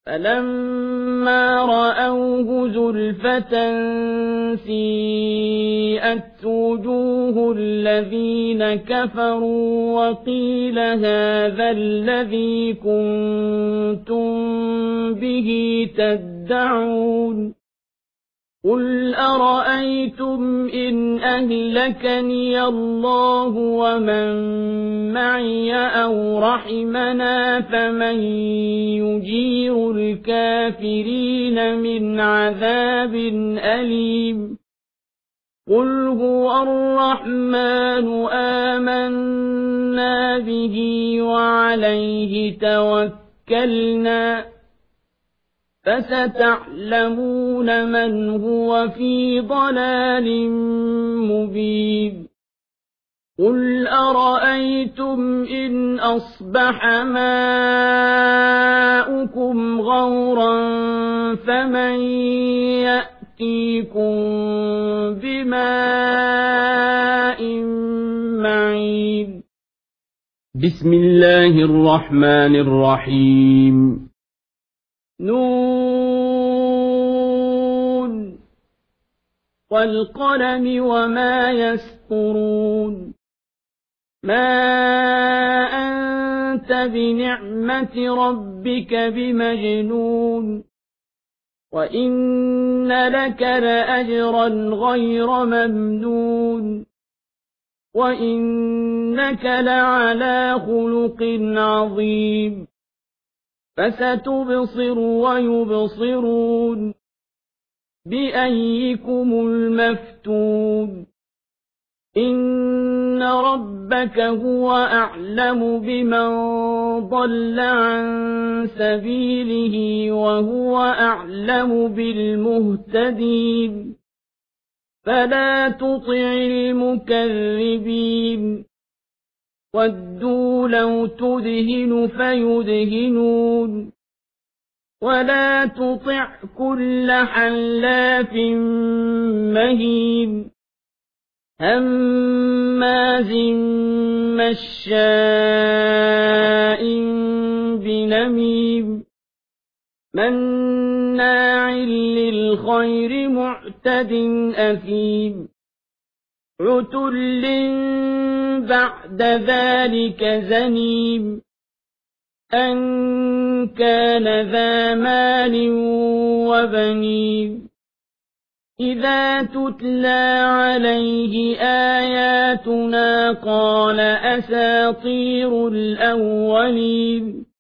فلما رأوه زلفة سيئت وجوه الذين كفروا وقيل هذا الذي كنتم به تدعون قل أرأيتم إن أهلكني الله ومن معي أو رحمنا فمن يجير الكافرين من عذاب أليم قل هو الرحمن آمنا به وعليه توكلنا فستعلمون من هو في ضلال مبين قل أرأيتم إن أصبح ماؤكم غورا فمن يأتيكم بماء معين بسم الله الرحمن الرحيم نون والقلم وما يسطرون ما أنت بنعمة ربك بمجنون وإن لك لأجرا غير ممنون وإنك لعلى خلق عظيم فستبصر ويبصرون بأيكم المفتون إن ربك هو أعلم بمن ضل عن سبيله وهو أعلم بالمهتدين فلا تطع المكذبين ودوا لو تدهن فيدهنون ولا تطع كل حلاف مهين هماز مشاء بنميم مناع للخير معتد أثيم عتل بعد ذلك زنيم أن كان ذا مال وبنين إذا تتلى عليه آياتنا قال أساطير الأولين